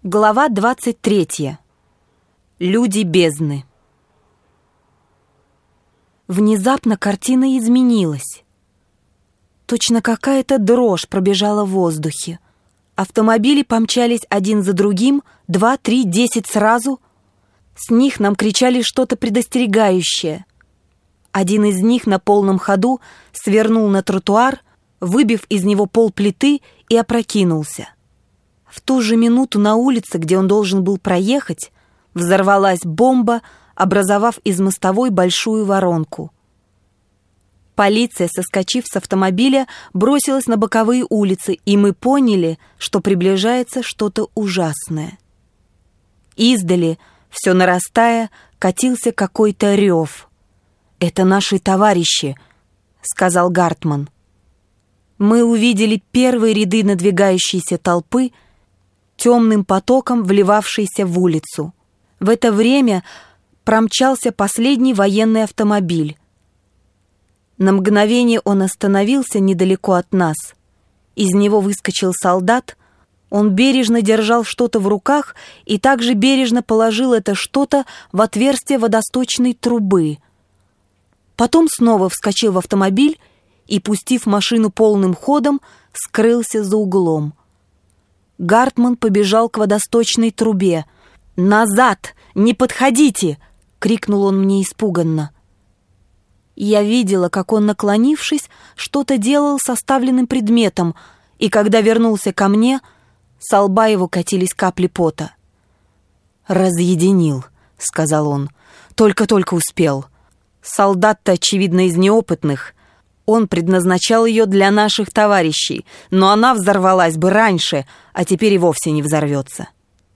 Глава 23. Люди бездны. Внезапно картина изменилась. Точно какая-то дрожь пробежала в воздухе. Автомобили помчались один за другим, 2, 3, 10 сразу. С них нам кричали что-то предостерегающее. Один из них на полном ходу свернул на тротуар, выбив из него полплиты, и опрокинулся. В ту же минуту на улице, где он должен был проехать, взорвалась бомба, образовав из мостовой большую воронку. Полиция, соскочив с автомобиля, бросилась на боковые улицы, и мы поняли, что приближается что-то ужасное. Издали, все нарастая, катился какой-то рев. «Это наши товарищи», — сказал Гартман. Мы увидели первые ряды надвигающейся толпы, темным потоком вливавшийся в улицу. В это время промчался последний военный автомобиль. На мгновение он остановился недалеко от нас. Из него выскочил солдат. Он бережно держал что-то в руках и также бережно положил это что-то в отверстие водосточной трубы. Потом снова вскочил в автомобиль и, пустив машину полным ходом, скрылся за углом. Гартман побежал к водосточной трубе. «Назад! Не подходите!» — крикнул он мне испуганно. Я видела, как он, наклонившись, что-то делал с оставленным предметом, и когда вернулся ко мне, со лба его катились капли пота. «Разъединил», — сказал он. «Только-только успел. Солдат-то, очевидно, из неопытных. Он предназначал ее для наших товарищей, но она взорвалась бы раньше, а теперь и вовсе не взорвется».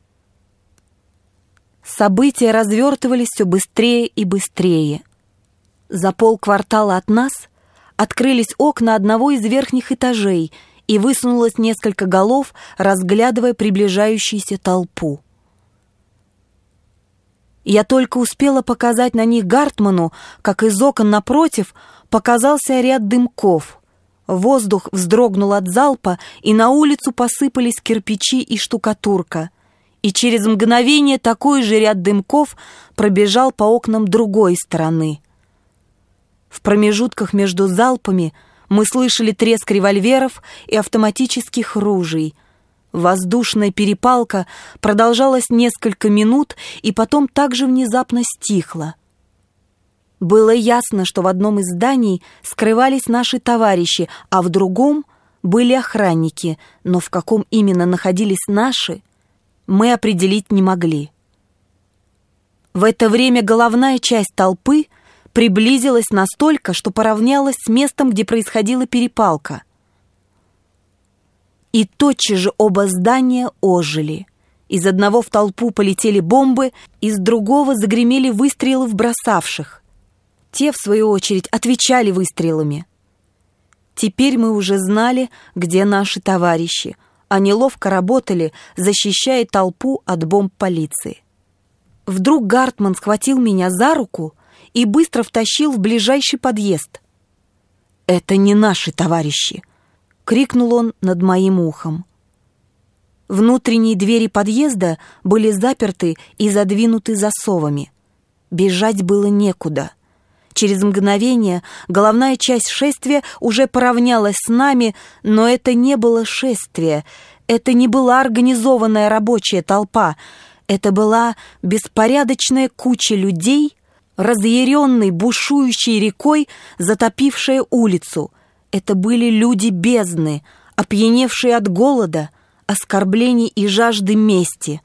События развертывались все быстрее и быстрее. За полквартала от нас открылись окна одного из верхних этажей, и высунулось несколько голов, разглядывая приближающуюся толпу. Я только успела показать на них Гартману, как из окон напротив показался ряд дымков. Воздух вздрогнул от залпа, и на улицу посыпались кирпичи и штукатурка. И через мгновение такой же ряд дымков пробежал по окнам другой стороны. В промежутках между залпами мы слышали треск револьверов и автоматических ружей. Воздушная перепалка продолжалась несколько минут и потом также внезапно стихла. Было ясно, что в одном из зданий скрывались наши товарищи, а в другом были охранники, но в каком именно находились наши, мы определить не могли. В это время головная часть толпы приблизилась настолько, что поравнялась с местом, где происходила перепалка. И тотчас же оба здания ожили. Из одного в толпу полетели бомбы, из другого загремели выстрелы в бросавших. Те, в свою очередь, отвечали выстрелами. Теперь мы уже знали, где наши товарищи. Они ловко работали, защищая толпу от бомб полиции. Вдруг Гартман схватил меня за руку и быстро втащил в ближайший подъезд. «Это не наши товарищи!» — крикнул он над моим ухом. Внутренние двери подъезда были заперты и задвинуты засовами. Бежать было некуда. Через мгновение головная часть шествия уже поравнялась с нами, но это не было шествие, это не была организованная рабочая толпа, это была беспорядочная куча людей, разъяренной бушующей рекой, затопившая улицу. Это были люди бездны, опьяневшие от голода, оскорблений и жажды мести.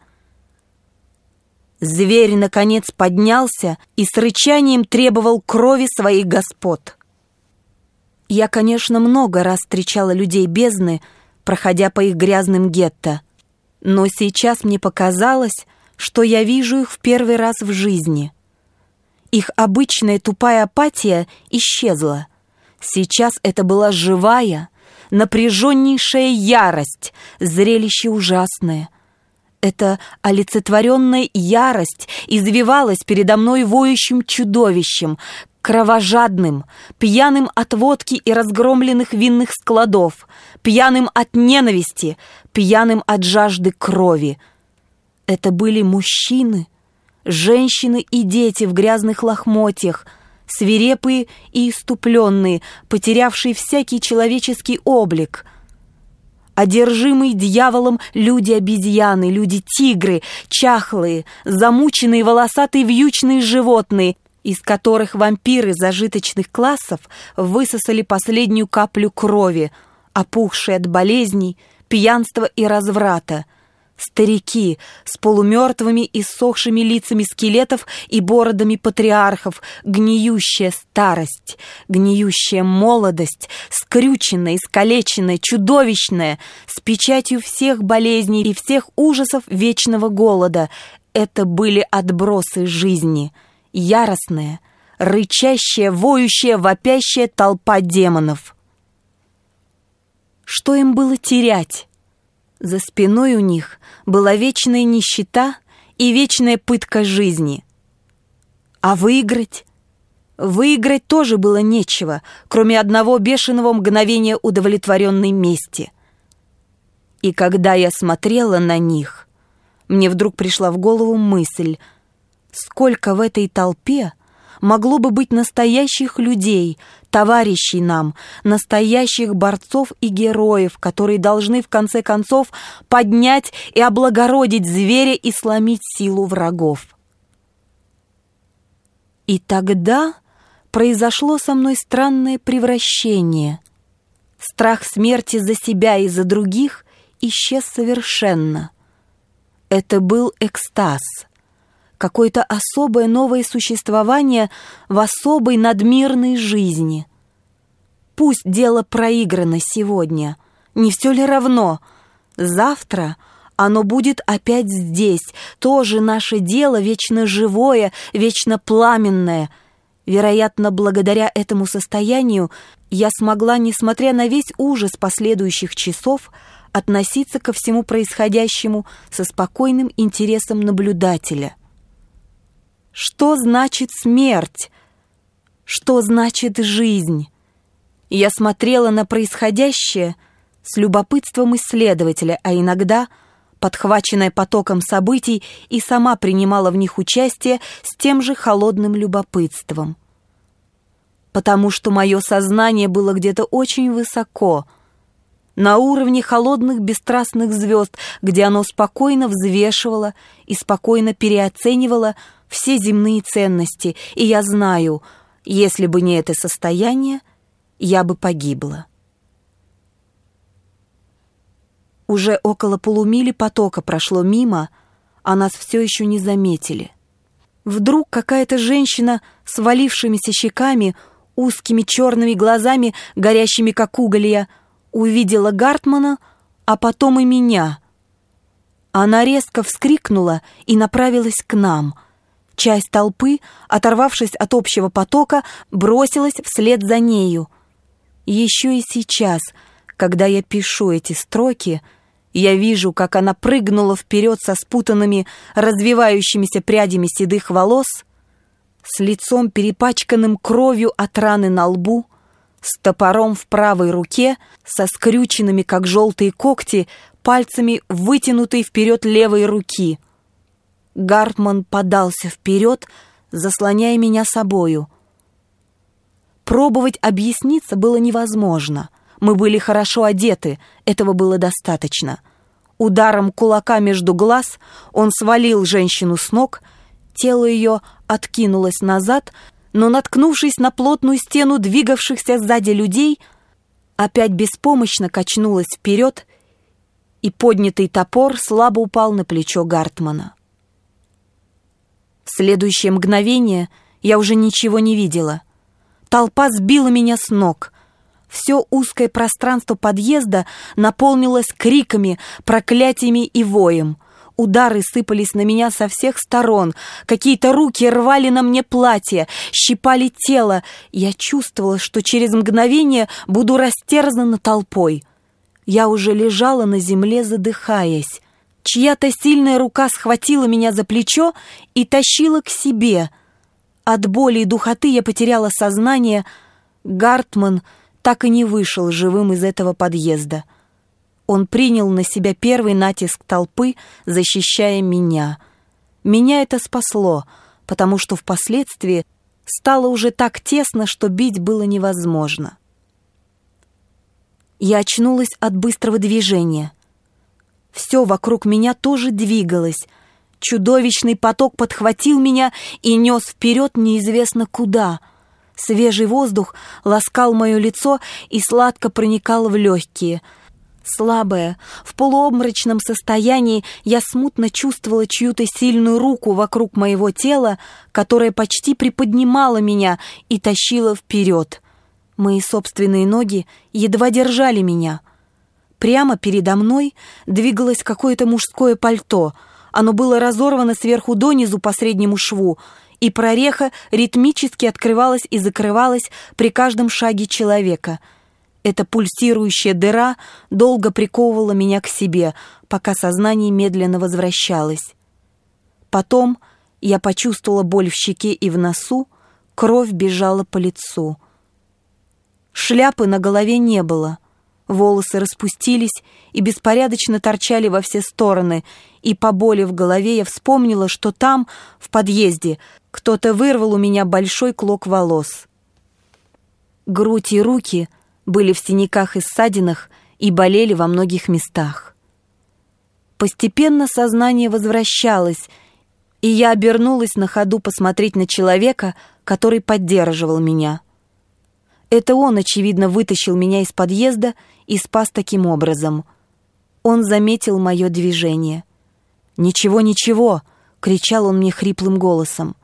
Зверь, наконец, поднялся и с рычанием требовал крови своих господ. Я, конечно, много раз встречала людей бездны, проходя по их грязным гетто, но сейчас мне показалось, что я вижу их в первый раз в жизни. Их обычная тупая апатия исчезла. Сейчас это была живая, напряженнейшая ярость, зрелище ужасное. Эта олицетворенная ярость извивалась передо мной воющим чудовищем, кровожадным, пьяным от водки и разгромленных винных складов, пьяным от ненависти, пьяным от жажды крови. Это были мужчины, женщины и дети в грязных лохмотьях, свирепые и исступленные, потерявшие всякий человеческий облик. Одержимые дьяволом люди-обезьяны, люди-тигры, чахлые, замученные волосатые вьючные животные, из которых вампиры зажиточных классов высосали последнюю каплю крови, опухшие от болезней, пьянства и разврата. Старики с полумертвыми и ссохшими лицами скелетов и бородами патриархов, гниющая старость, гниющая молодость, скрюченная, искалеченная, чудовищная, с печатью всех болезней и всех ужасов вечного голода. Это были отбросы жизни, яростная, рычащая, воющая, вопящая толпа демонов. Что им было терять? За спиной у них была вечная нищета и вечная пытка жизни. А выиграть? Выиграть тоже было нечего, кроме одного бешеного мгновения удовлетворенной мести. И когда я смотрела на них, мне вдруг пришла в голову мысль, сколько в этой толпе могло бы быть настоящих людей, товарищей нам, настоящих борцов и героев, которые должны в конце концов поднять и облагородить зверя и сломить силу врагов. И тогда произошло со мной странное превращение. Страх смерти за себя и за других исчез совершенно. Это был экстаз. Какое-то особое новое существование в особой надмирной жизни. Пусть дело проиграно сегодня, не все ли равно? Завтра оно будет опять здесь, тоже наше дело, вечно живое, вечно пламенное. Вероятно, благодаря этому состоянию я смогла, несмотря на весь ужас последующих часов, относиться ко всему происходящему со спокойным интересом наблюдателя. Что значит смерть? Что значит жизнь? Я смотрела на происходящее с любопытством исследователя, а иногда, подхваченная потоком событий, и сама принимала в них участие с тем же холодным любопытством. Потому что мое сознание было где-то очень высоко, на уровне холодных бесстрастных звезд, где оно спокойно взвешивало и спокойно переоценивало все земные ценности, и я знаю, если бы не это состояние, я бы погибла. Уже около полумили потока прошло мимо, а нас все еще не заметили. Вдруг какая-то женщина с валившимися щеками, узкими черными глазами, горящими как уголья, увидела Гартмана, а потом и меня. Она резко вскрикнула и направилась к нам. Часть толпы, оторвавшись от общего потока, бросилась вслед за нею. Еще и сейчас, когда я пишу эти строки, я вижу, как она прыгнула вперед со спутанными, развивающимися прядями седых волос, с лицом, перепачканным кровью от раны на лбу, с топором в правой руке, со скрюченными, как желтые когти, пальцами вытянутой вперед левой руки. Гартман подался вперед, заслоняя меня собою. Пробовать объясниться было невозможно. Мы были хорошо одеты, этого было достаточно. Ударом кулака между глаз он свалил женщину с ног, тело ее откинулось назад, но, наткнувшись на плотную стену двигавшихся сзади людей, опять беспомощно качнулась вперед, и поднятый топор слабо упал на плечо Гартмана. В следующее мгновение я уже ничего не видела. Толпа сбила меня с ног. Все узкое пространство подъезда наполнилось криками, проклятиями и воем. Удары сыпались на меня со всех сторон. Какие-то руки рвали на мне платье, щипали тело. Я чувствовала, что через мгновение буду растерзана толпой. Я уже лежала на земле, задыхаясь. Чья-то сильная рука схватила меня за плечо и тащила к себе. От боли и духоты я потеряла сознание. Гартман так и не вышел живым из этого подъезда. Он принял на себя первый натиск толпы, защищая меня. Меня это спасло, потому что впоследствии стало уже так тесно, что бить было невозможно. Я очнулась от быстрого движения. Все вокруг меня тоже двигалось. Чудовищный поток подхватил меня и нес вперед неизвестно куда. Свежий воздух ласкал мое лицо и сладко проникал в легкие. Слабая, в полуобморочном состоянии, я смутно чувствовала чью-то сильную руку вокруг моего тела, которая почти приподнимала меня и тащила вперед. Мои собственные ноги едва держали меня. Прямо передо мной двигалось какое-то мужское пальто. Оно было разорвано сверху донизу по среднему шву, и прореха ритмически открывалась и закрывалась при каждом шаге человека. Эта пульсирующая дыра долго приковывала меня к себе, пока сознание медленно возвращалось. Потом я почувствовала боль в щеке и в носу, кровь бежала по лицу. Шляпы на голове не было. Волосы распустились и беспорядочно торчали во все стороны, и по боли в голове я вспомнила, что там, в подъезде, кто-то вырвал у меня большой клок волос. Грудь и руки были в синяках и ссадинах и болели во многих местах. Постепенно сознание возвращалось, и я обернулась на ходу посмотреть на человека, который поддерживал меня. Это он, очевидно, вытащил меня из подъезда и спас таким образом. Он заметил мое движение. «Ничего, ничего!» — кричал он мне хриплым голосом.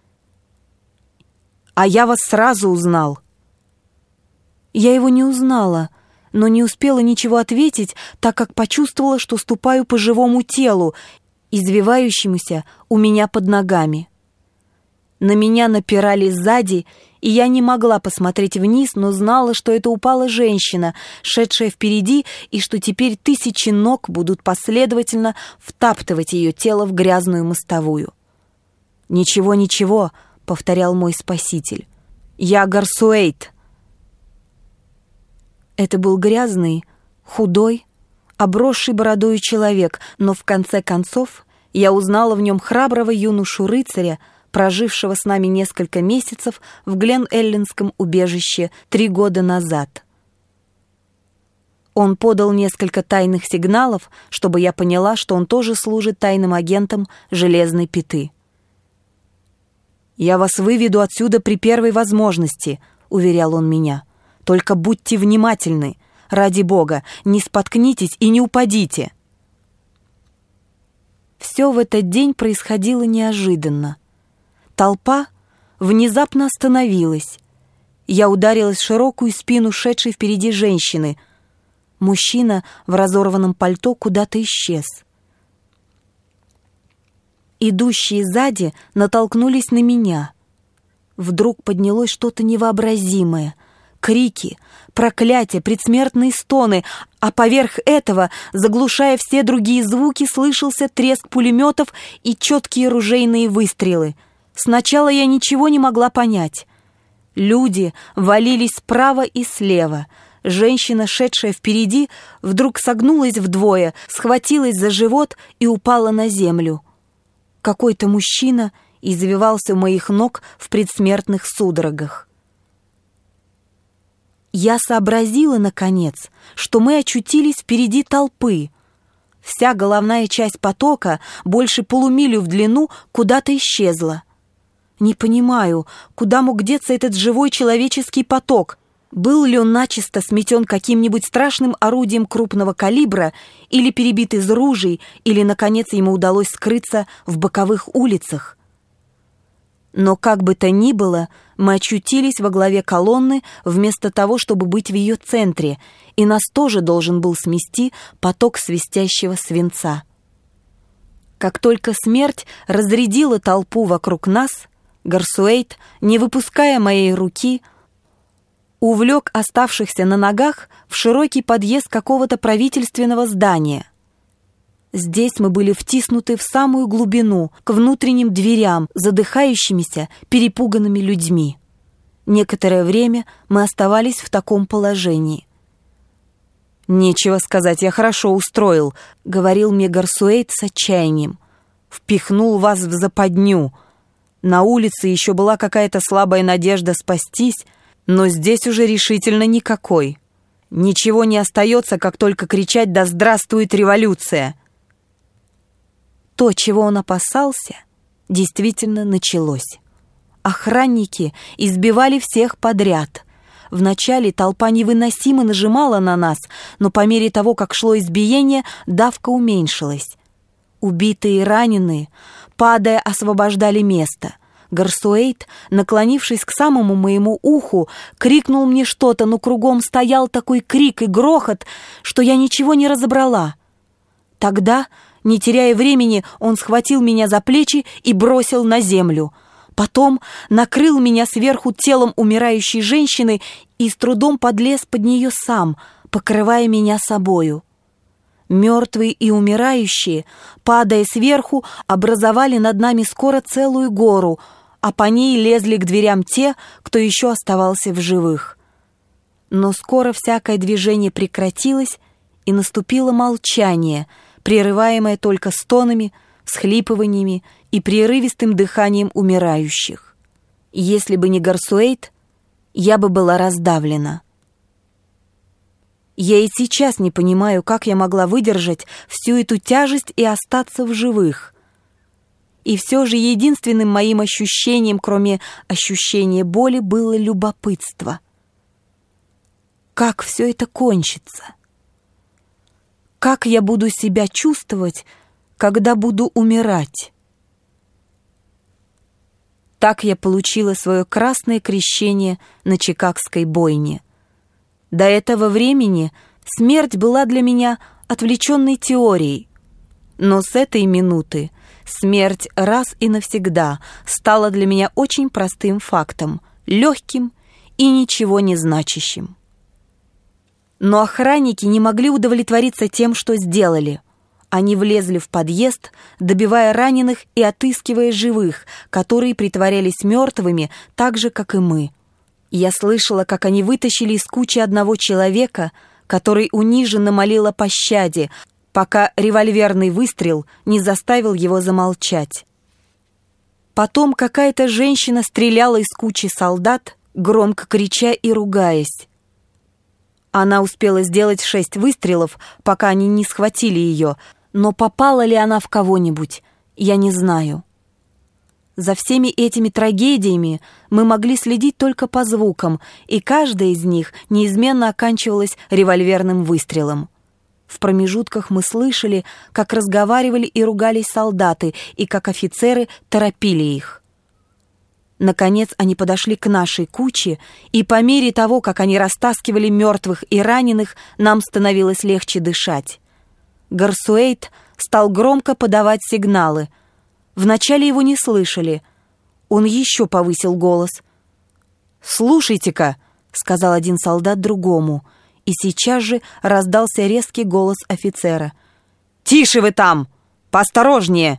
«А я вас сразу узнал!» Я его не узнала, но не успела ничего ответить, так как почувствовала, что ступаю по живому телу, извивающемуся у меня под ногами. На меня напирали сзади, и я не могла посмотреть вниз, но знала, что это упала женщина, шедшая впереди, и что теперь тысячи ног будут последовательно втаптывать ее тело в грязную мостовую. «Ничего, ничего», — повторял мой спаситель. «Я Гарсуэйт». Это был грязный, худой, обросший бородою человек, но в конце концов я узнала в нем храброго юношу-рыцаря, прожившего с нами несколько месяцев в Глен-Эллинском убежище 3 года назад. Он подал несколько тайных сигналов, чтобы я поняла, что он тоже служит тайным агентом Железной Пяты. «Я вас выведу отсюда при первой возможности», — уверял он меня. «Только будьте внимательны. Ради Бога, не споткнитесь и не упадите». Все в этот день происходило неожиданно. Толпа внезапно остановилась. Я ударилась в широкую спину шедшей впереди женщины. Мужчина в разорванном пальто куда-то исчез. Идущие сзади натолкнулись на меня. Вдруг поднялось что-то невообразимое. Крики, проклятия, предсмертные стоны, а поверх этого, заглушая все другие звуки, слышался треск пулеметов и четкие ружейные выстрелы. Сначала я ничего не могла понять. Люди валились справа и слева. Женщина, шедшая впереди, вдруг согнулась вдвое, схватилась за живот и упала на землю. Какой-то мужчина извивался у моих ног в предсмертных судорогах. Я сообразила, наконец, что мы очутились впереди толпы. Вся головная часть потока, больше полумили в длину, куда-то исчезла. Не понимаю, куда мог деться этот живой человеческий поток. Был ли он начисто сметен каким-нибудь страшным орудием крупного калибра, или перебит из ружей, или, наконец, ему удалось скрыться в боковых улицах. Но как бы то ни было, мы очутились во главе колонны вместо того, чтобы быть в ее центре, и нас тоже должен был смести поток свистящего свинца. Как только смерть разрядила толпу вокруг нас, Гарсуэйт, не выпуская моей руки, увлек оставшихся на ногах в широкий подъезд какого-то правительственного здания. Здесь мы были втиснуты в самую глубину, к внутренним дверям, задыхающимися, перепуганными людьми. Некоторое время мы оставались в таком положении. «Нечего сказать, я хорошо устроил», — говорил мне Гарсуэйт с отчаянием. «Впихнул вас в западню. На улице еще была какая-то слабая надежда спастись, но здесь уже решительно никакой. Ничего не остается, как только кричать «Да здравствует революция!». То, чего он опасался, действительно началось. Охранники избивали всех подряд. Вначале толпа невыносимо нажимала на нас, но по мере того, как шло избиение, давка уменьшилась. Убитые и раненые, падая, освобождали место. Гарсуэйт, наклонившись к самому моему уху, крикнул мне что-то, но кругом стоял такой крик и грохот, что я ничего не разобрала. Тогда, не теряя времени, он схватил меня за плечи и бросил на землю. Потом накрыл меня сверху телом умирающей женщины и с трудом подлез под нее сам, покрывая меня собою. Мертвые и умирающие, падая сверху, образовали над нами скоро целую гору, а по ней лезли к дверям те, кто еще оставался в живых. Но скоро всякое движение прекратилось, и наступило молчание, прерываемое только стонами, всхлипываниями и прерывистым дыханием умирающих. Если бы не Гарсуэйт, я бы была раздавлена. Я и сейчас не понимаю, как я могла выдержать всю эту тяжесть и остаться в живых. И все же единственным моим ощущением, кроме ощущения боли, было любопытство. Как все это кончится? Как я буду себя чувствовать, когда буду умирать? Так я получила свое красное крещение на Чикагской бойне. До этого времени смерть была для меня отвлеченной теорией. Но с этой минуты смерть раз и навсегда стала для меня очень простым фактом, легким и ничего не значащим. Но охранники не могли удовлетвориться тем, что сделали. Они влезли в подъезд, добивая раненых и отыскивая живых, которые притворялись мертвыми так же, как и мы. Я слышала, как они вытащили из кучи одного человека, который униженно молил о пощаде, пока револьверный выстрел не заставил его замолчать. Потом какая-то женщина стреляла из кучи солдат, громко крича и ругаясь. Она успела сделать 6 выстрелов, пока они не схватили ее, но попала ли она в кого-нибудь, я не знаю. За всеми этими трагедиями мы могли следить только по звукам, и каждая из них неизменно оканчивалась револьверным выстрелом. В промежутках мы слышали, как разговаривали и ругались солдаты, и как офицеры торопили их. Наконец они подошли к нашей куче, и по мере того, как они растаскивали мертвых и раненых, нам становилось легче дышать. Гарсуэйт стал громко подавать сигналы. Вначале его не слышали. Он еще повысил голос. «Слушайте-ка», — сказал один солдат другому, и сейчас же раздался резкий голос офицера. «Тише вы там! Поосторожнее!»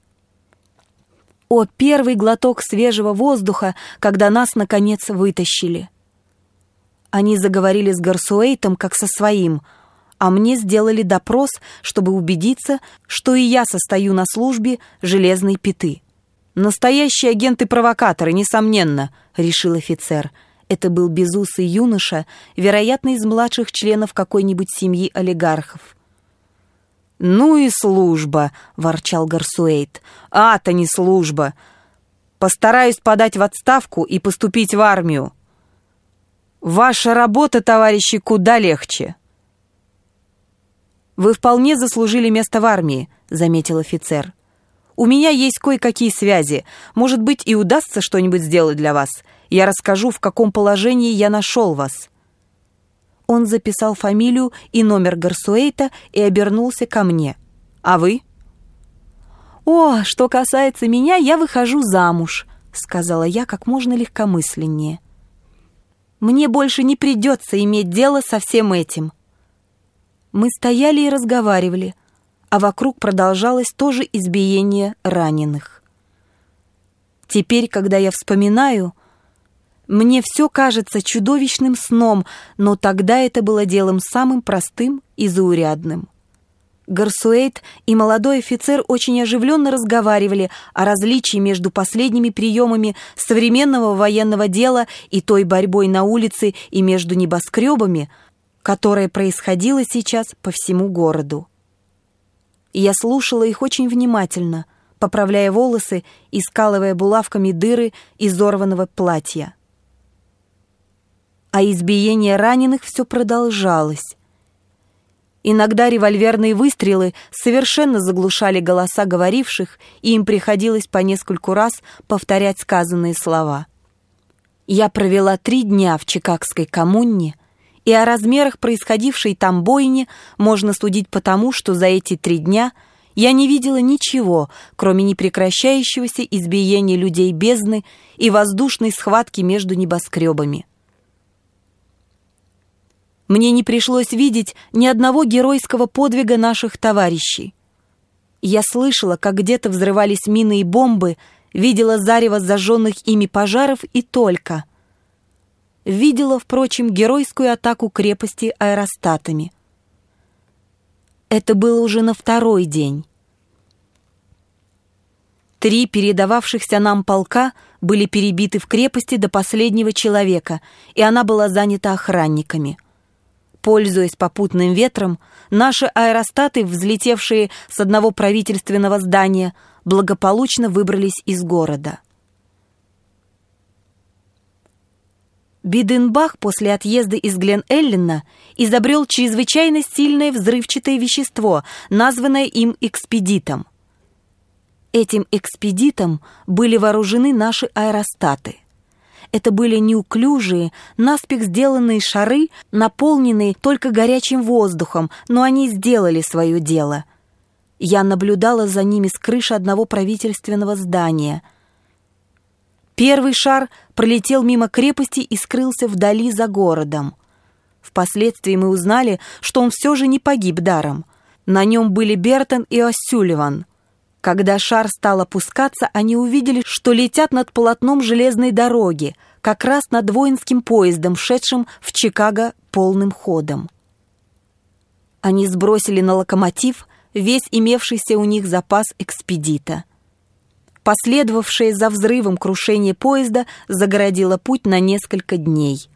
О, первый глоток свежего воздуха, когда нас, наконец, вытащили. Они заговорили с Гарсуэйтом, как со своим, а мне сделали допрос, чтобы убедиться, что и я состою на службе железной пяты. «Настоящие агенты-провокаторы, несомненно», — решил офицер. Это был безусый юноша, вероятно, из младших членов какой-нибудь семьи олигархов. «Ну и служба», — ворчал Гарсуэйт. «А-то не служба. Постараюсь подать в отставку и поступить в армию. Ваша работа, товарищи, куда легче». «Вы вполне заслужили место в армии», — заметил офицер. «У меня есть кое-какие связи. Может быть, и удастся что-нибудь сделать для вас. Я расскажу, в каком положении я нашел вас». Он записал фамилию и номер Гарсуэйта и обернулся ко мне. «А вы?» «О, что касается меня, я выхожу замуж», — сказала я как можно легкомысленнее. «Мне больше не придется иметь дело со всем этим». Мы стояли и разговаривали, а вокруг продолжалось тоже избиение раненых. Теперь, когда я вспоминаю, Мне все кажется чудовищным сном, но тогда это было делом самым простым и заурядным. Гарсуэйт и молодой офицер очень оживленно разговаривали о различии между последними приемами современного военного дела и той борьбой на улице и между небоскребами, которая происходила сейчас по всему городу. Я слушала их очень внимательно, поправляя волосы и скалывая булавками дыры изорванного платья. А избиение раненых все продолжалось. Иногда револьверные выстрелы совершенно заглушали голоса говоривших, и им приходилось по нескольку раз повторять сказанные слова. Я провела 3 дня в Чикагской коммуне, и о размерах происходившей там бойни можно судить потому, что за эти 3 дня я не видела ничего, кроме непрекращающегося избиения людей бездны и воздушной схватки между небоскребами. Мне не пришлось видеть ни одного геройского подвига наших товарищей. Я слышала, как где-то взрывались мины и бомбы, видела зарево зажженных ими пожаров и только. Видела, впрочем, геройскую атаку крепости аэростатами. Это было уже на 2-й день. 3 передававшихся нам полка были перебиты в крепости до последнего человека, и она была занята охранниками. Пользуясь попутным ветром, наши аэростаты, взлетевшие с одного правительственного здания, благополучно выбрались из города. Биденбах после отъезда из Глен-Эллена изобрел чрезвычайно сильное взрывчатое вещество, названное им экспедитом. Этим экспедитом были вооружены наши аэростаты. Это были неуклюжие, наспех сделанные шары, наполненные только горячим воздухом, но они сделали свое дело. Я наблюдала за ними с крыши одного правительственного здания. Первый шар пролетел мимо крепости и скрылся вдали за городом. Впоследствии мы узнали, что он все же не погиб даром. На нем были Бертон и О'Сюлливан. Когда шар стал опускаться, они увидели, что летят над полотном железной дороги, как раз над воинским поездом, шедшим в Чикаго полным ходом. Они сбросили на локомотив весь имевшийся у них запас экспедита. Последовавшее за взрывом крушение поезда загородило путь на несколько дней.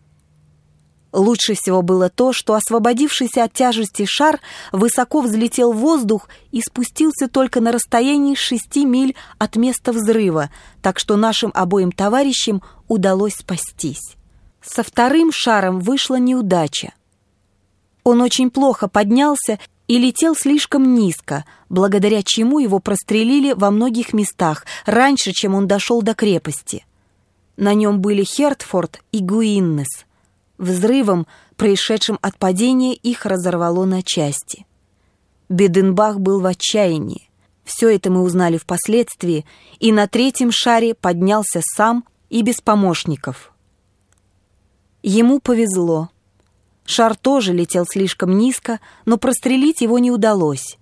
Лучше всего было то, что освободившийся от тяжести шар высоко взлетел в воздух и спустился только на расстоянии 6 миль от места взрыва, так что нашим обоим товарищам удалось спастись. Со 2-м шаром вышла неудача. Он очень плохо поднялся и летел слишком низко, благодаря чему его прострелили во многих местах раньше, чем он дошел до крепости. На нем были Хертфорд и Гуиннес. Взрывом, происшедшим от падения, их разорвало на части. Биденбах был в отчаянии. Все это мы узнали впоследствии, и на 3-м шаре поднялся сам и без помощников. Ему повезло. Шар тоже летел слишком низко, но прострелить его не удалось.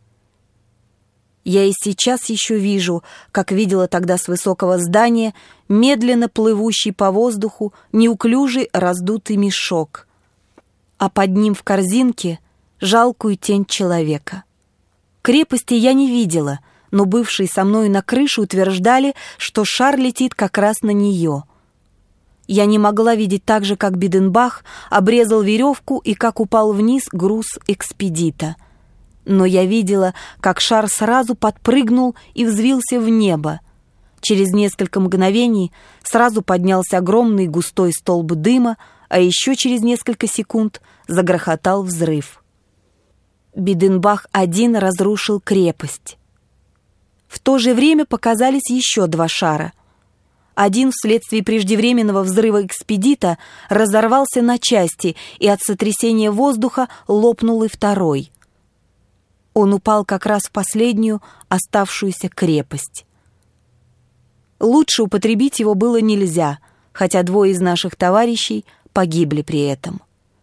Я и сейчас еще вижу, как видела тогда с высокого здания, медленно плывущий по воздуху неуклюжий раздутый мешок, а под ним в корзинке жалкую тень человека. Крепости я не видела, но бывшие со мною на крыше утверждали, что шар летит как раз на нее. Я не могла видеть так же, как Биденбах обрезал веревку и как упал вниз груз экспедита. Но я видела, как шар сразу подпрыгнул и взвился в небо. Через несколько мгновений сразу поднялся огромный густой столб дыма, а еще через несколько секунд загрохотал взрыв. Биденбах один разрушил крепость. В то же время показались еще 2 шара. Один вследствие преждевременного взрыва экспедита разорвался на части, и от сотрясения воздуха лопнул и 2-й. Он упал как раз в последнюю оставшуюся крепость. Лучше употребить его было нельзя, хотя 2 из наших товарищей погибли при этом.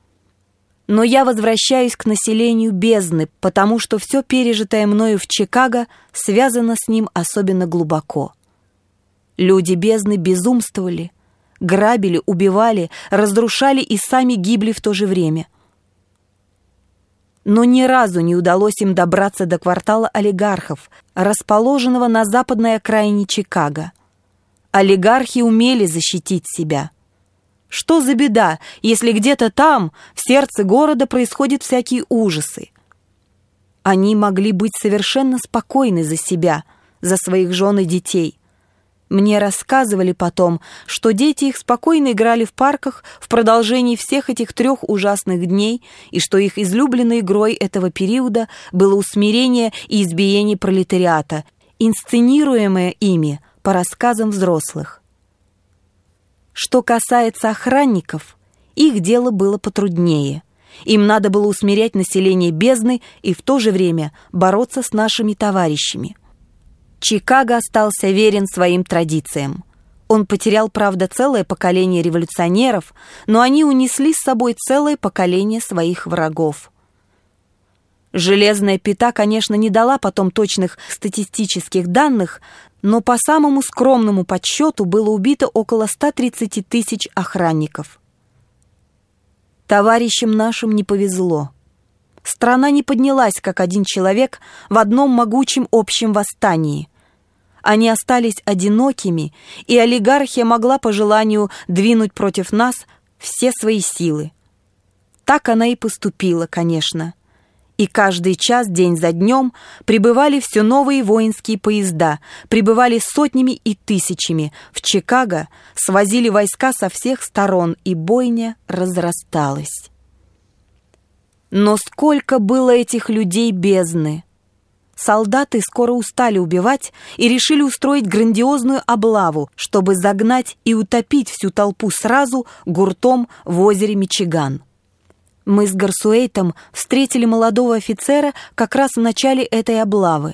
Но я возвращаюсь к населению бездны, потому что все пережитое мною в Чикаго связано с ним особенно глубоко. Люди бездны безумствовали, грабили, убивали, разрушали и сами гибли в то же время. Но ни разу не удалось им добраться до квартала олигархов, расположенного на западной окраине Чикаго. Олигархи умели защитить себя. Что за беда, если где-то там, в сердце города, происходят всякие ужасы? Они могли быть совершенно спокойны за себя, за своих жен и детей. Мне рассказывали потом, что дети их спокойно играли в парках в продолжении всех этих 3 ужасных дней, и что их излюбленной игрой этого периода было усмирение и избиение пролетариата, инсценируемое ими по рассказам взрослых. Что касается охранников, их дело было потруднее. Им надо было усмирять население бездны и в то же время бороться с нашими товарищами. Чикаго остался верен своим традициям. Он потерял, правда, целое поколение революционеров, но они унесли с собой целое поколение своих врагов. Железная пята, конечно, не дала потом точных статистических данных, но по самому скромному подсчету было убито около 130 тысяч охранников. Товарищам нашим не повезло. Страна не поднялась, как один человек, в одном могучем общем восстании. Они остались одинокими, и олигархия могла по желанию двинуть против нас все свои силы. Так она и поступила, конечно. И каждый час, день за днем, прибывали все новые воинские поезда, прибывали сотнями и тысячами. В Чикаго свозили войска со всех сторон, и бойня разрасталась. Но сколько было этих людей бездны! Солдаты скоро устали убивать и решили устроить грандиозную облаву, чтобы загнать и утопить всю толпу сразу гуртом в озере Мичиган. Мы с Гарсуэйтом встретили молодого офицера как раз в начале этой облавы.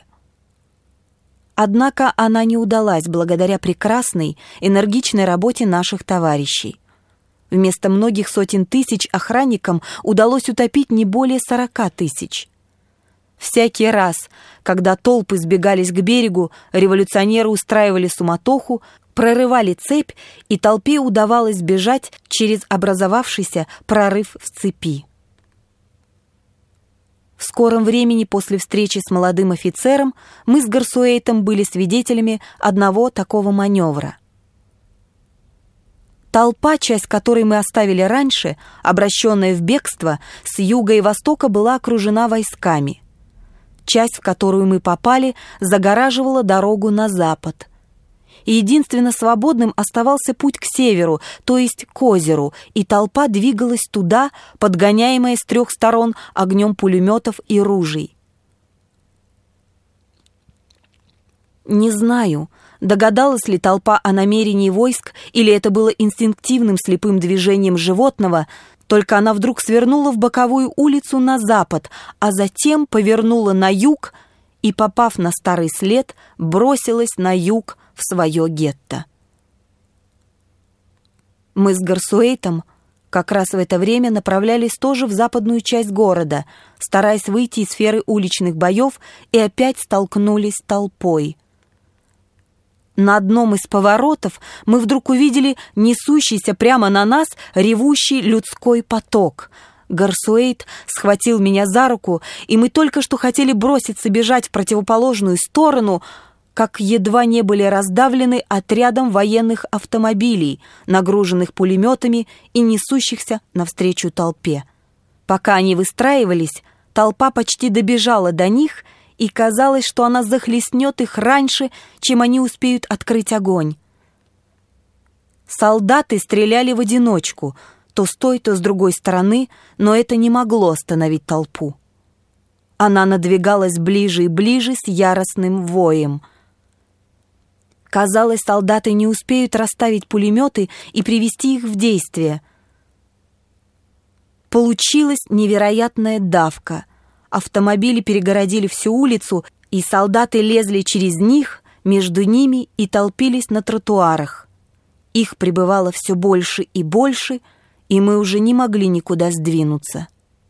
Однако она не удалась благодаря прекрасной, энергичной работе наших товарищей. Вместо многих сотен тысяч охранникам удалось утопить не более 40 тысяч. Всякий раз, когда толпы сбегались к берегу, революционеры устраивали суматоху, прорывали цепь, и толпе удавалось бежать через образовавшийся прорыв в цепи. В скором времени после встречи с молодым офицером мы с Гарсуэйтом были свидетелями одного такого маневра. Толпа, часть которой мы оставили раньше, обращенная в бегство, с юга и востока была окружена войсками. Часть, в которую мы попали, загораживала дорогу на запад. И единственно свободным оставался путь к северу, то есть к озеру, и толпа двигалась туда, подгоняемая с 3 сторон огнем пулеметов и ружей. Не знаю, догадалась ли толпа о намерении войск, или это было инстинктивным слепым движением животного, только она вдруг свернула в боковую улицу на запад, а затем повернула на юг и, попав на старый след, бросилась на юг в свое гетто. Мы с Гарсуэйтом как раз в это время направлялись тоже в западную часть города, стараясь выйти из сферы уличных боев, и опять столкнулись с толпой. На одном из поворотов мы вдруг увидели несущийся прямо на нас ревущий людской поток. Гарсуэйт схватил меня за руку, и мы только что хотели броситься бежать в противоположную сторону, как едва не были раздавлены отрядом военных автомобилей, нагруженных пулеметами и несущихся навстречу толпе. Пока они выстраивались, толпа почти добежала до них, и казалось, что она захлестнет их раньше, чем они успеют открыть огонь. Солдаты стреляли в одиночку, то с той, то с другой стороны, но это не могло остановить толпу. Она надвигалась ближе и ближе с яростным воем. Казалось, солдаты не успеют расставить пулеметы и привести их в действие. Получилась невероятная давка. Автомобили перегородили всю улицу, и солдаты лезли через них, между ними, и толпились на тротуарах. Их прибывало все больше и больше, и мы уже не могли никуда сдвинуться.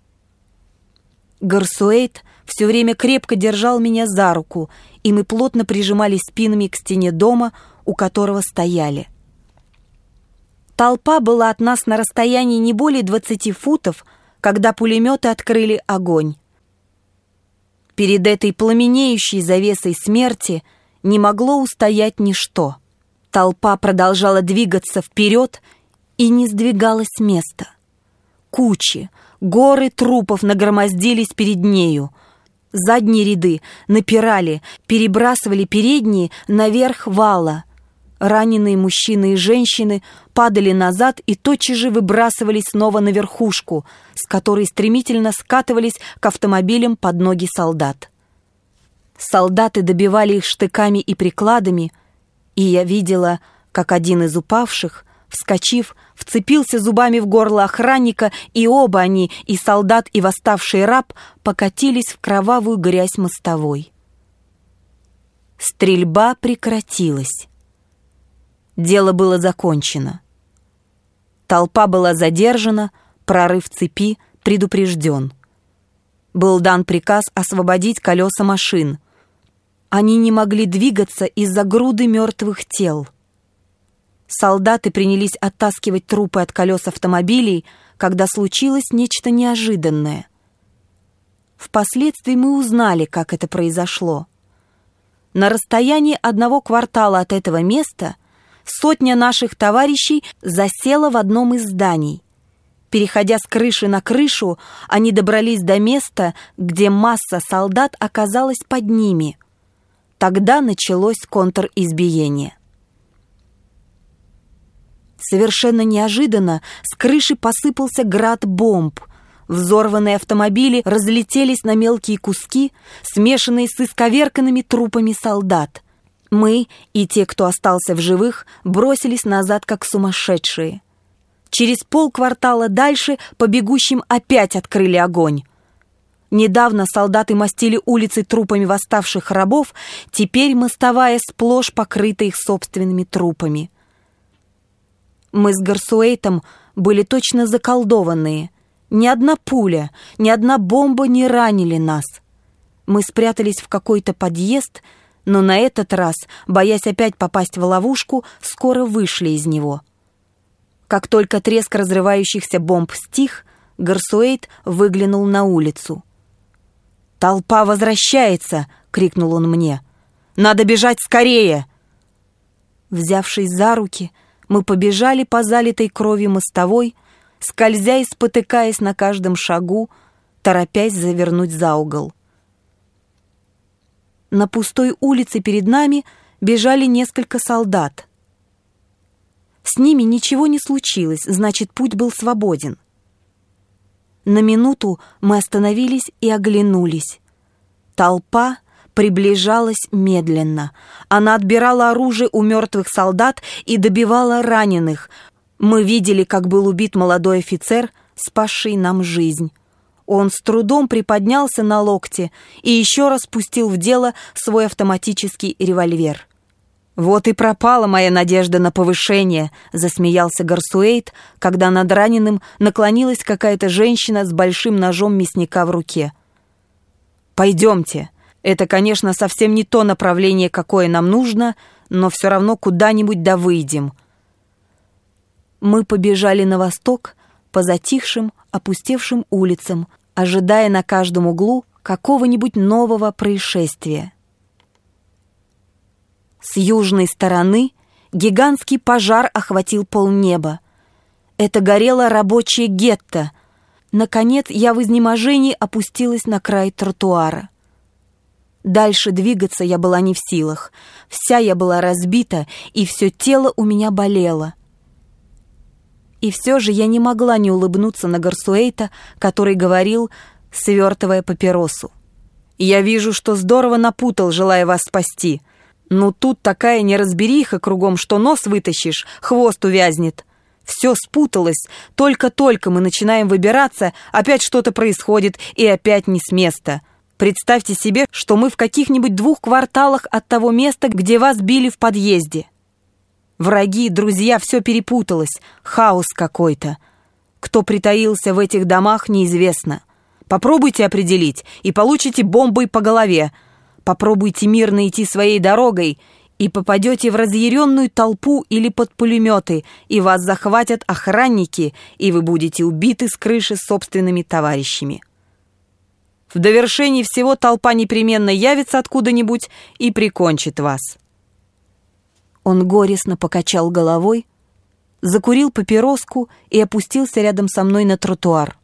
Гарсуэйт все время крепко держал меня за руку, и мы плотно прижимались спинами к стене дома, у которого стояли. Толпа была от нас на расстоянии не более 20 футов, когда пулеметы открыли огонь. Перед этой пламенеющей завесой смерти не могло устоять ничто. Толпа продолжала двигаться вперед и не сдвигалась с места. Кучи, горы трупов нагромоздились перед нею. Задние ряды напирали, перебрасывали передние наверх вала. Раненые мужчины и женщины падали назад и тотчас же выбрасывались снова на верхушку, с которой стремительно скатывались к автомобилям под ноги солдат. Солдаты добивали их штыками и прикладами, и я видела, как один из упавших, вскочив, вцепился зубами в горло охранника, и оба они, и солдат, и восставший раб, покатились в кровавую грязь мостовой. Стрельба прекратилась. Дело было закончено. Толпа была задержана, прорыв цепи предупрежден. Был дан приказ освободить колеса машин. Они не могли двигаться из-за груды мертвых тел. Солдаты принялись оттаскивать трупы от колес автомобилей, когда случилось нечто неожиданное. Впоследствии мы узнали, как это произошло. На расстоянии 1 квартала от этого места сотня наших товарищей засела в одном из зданий. Переходя с крыши на крышу, они добрались до места, где масса солдат оказалась под ними. Тогда началось контр-избиение. Совершенно неожиданно с крыши посыпался град бомб. Взорванные автомобили разлетелись на мелкие куски, смешанные с исковерканными трупами солдат. Мы и те, кто остался в живых, бросились назад как сумасшедшие. Через полквартала дальше по бегущим опять открыли огонь. Недавно солдаты мастили улицы трупами восставших рабов, теперь мостовая сплошь покрыта их собственными трупами. Мы с Гарсуэйтом были точно заколдованные. Ни одна пуля, ни одна бомба не ранили нас. Мы спрятались в какой-то подъезд, но на этот раз, боясь опять попасть в ловушку, скоро вышли из него. Как только треск разрывающихся бомб стих, Гарсуэйт выглянул на улицу. «Толпа возвращается!» — крикнул он мне. «Надо бежать скорее!» Взявшись за руки, мы побежали по залитой кровью мостовой, скользя и спотыкаясь на каждом шагу, торопясь завернуть за угол. На пустой улице перед нами бежали несколько солдат. С ними ничего не случилось, значит, путь был свободен. На минуту мы остановились и оглянулись. Толпа приближалась медленно. Она отбирала оружие у мертвых солдат и добивала раненых. Мы видели, как был убит молодой офицер, спасший нам жизнь. Он с трудом приподнялся на локте и еще раз пустил в дело свой автоматический револьвер. «Вот и пропала моя надежда на повышение», — засмеялся Гарсуэйт, когда над раненым наклонилась какая-то женщина с большим ножом мясника в руке. «Пойдемте. Это, конечно, совсем не то направление, какое нам нужно, но все равно куда-нибудь да выйдем». Мы побежали на восток по затихшим, опустевшим улицам, ожидая на каждом углу какого-нибудь нового происшествия. С южной стороны гигантский пожар охватил полнеба. Это горело рабочее гетто. Наконец я в изнеможении опустилась на край тротуара. Дальше двигаться я была не в силах. Вся я была разбита, и все тело у меня болело. И все же я не могла не улыбнуться на Гарсуэйта, который говорил, свертывая папиросу. «Я вижу, что здорово напутал, желая вас спасти. Но тут такая неразбериха кругом, что нос вытащишь, хвост увязнет. Все спуталось, только-только мы начинаем выбираться, опять что-то происходит, и опять не с места. Представьте себе, что мы в каких-нибудь 2 кварталах от того места, где вас били в подъезде. Враги, друзья, все перепуталось, хаос какой-то. Кто притаился в этих домах, неизвестно. Попробуйте определить, и получите бомбой по голове. Попробуйте мирно идти своей дорогой, и попадете в разъяренную толпу или под пулеметы, и вас захватят охранники, и вы будете убиты с крыши собственными товарищами. В довершении всего толпа непременно явится откуда-нибудь и прикончит вас». Он горестно покачал головой, закурил папироску и опустился рядом со мной на тротуар.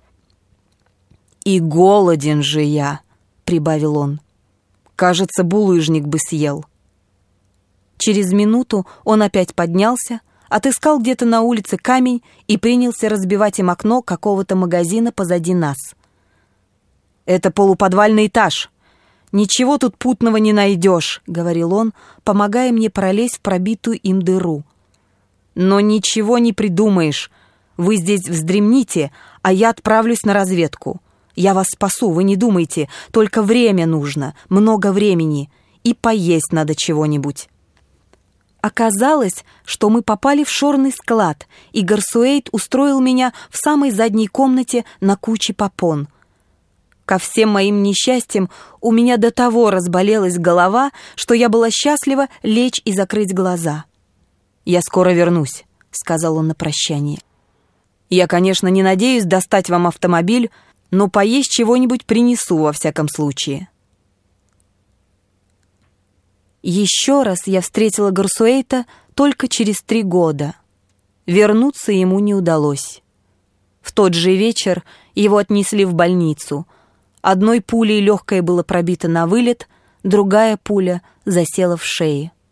«И голоден же я», — прибавил он. «Кажется, булыжник бы съел». Через минуту он опять поднялся, отыскал где-то на улице камень и принялся разбивать им окно какого-то магазина позади нас. «Это полуподвальный этаж. Ничего тут путного не найдешь», — говорил он, помогая мне пролезть в пробитую им дыру. «Но ничего не придумаешь. Вы здесь вздремните, а я отправлюсь на разведку. Я вас спасу, вы не думайте, только время нужно, много времени, и поесть надо чего-нибудь». Оказалось, что мы попали в шорный склад, и Гарсуэйт устроил меня в самой задней комнате на куче попон. Ко всем моим несчастьям у меня до того разболелась голова, что я была счастлива лечь и закрыть глаза. «Я скоро вернусь», — сказал он на прощание. «Я, конечно, не надеюсь достать вам автомобиль, но поесть чего-нибудь принесу во всяком случае». Еще раз я встретила Гарсуэйта только через 3 года. Вернуться ему не удалось. В тот же вечер его отнесли в больницу. Одной пулей легкое было пробито на вылет, другая пуля засела в шее.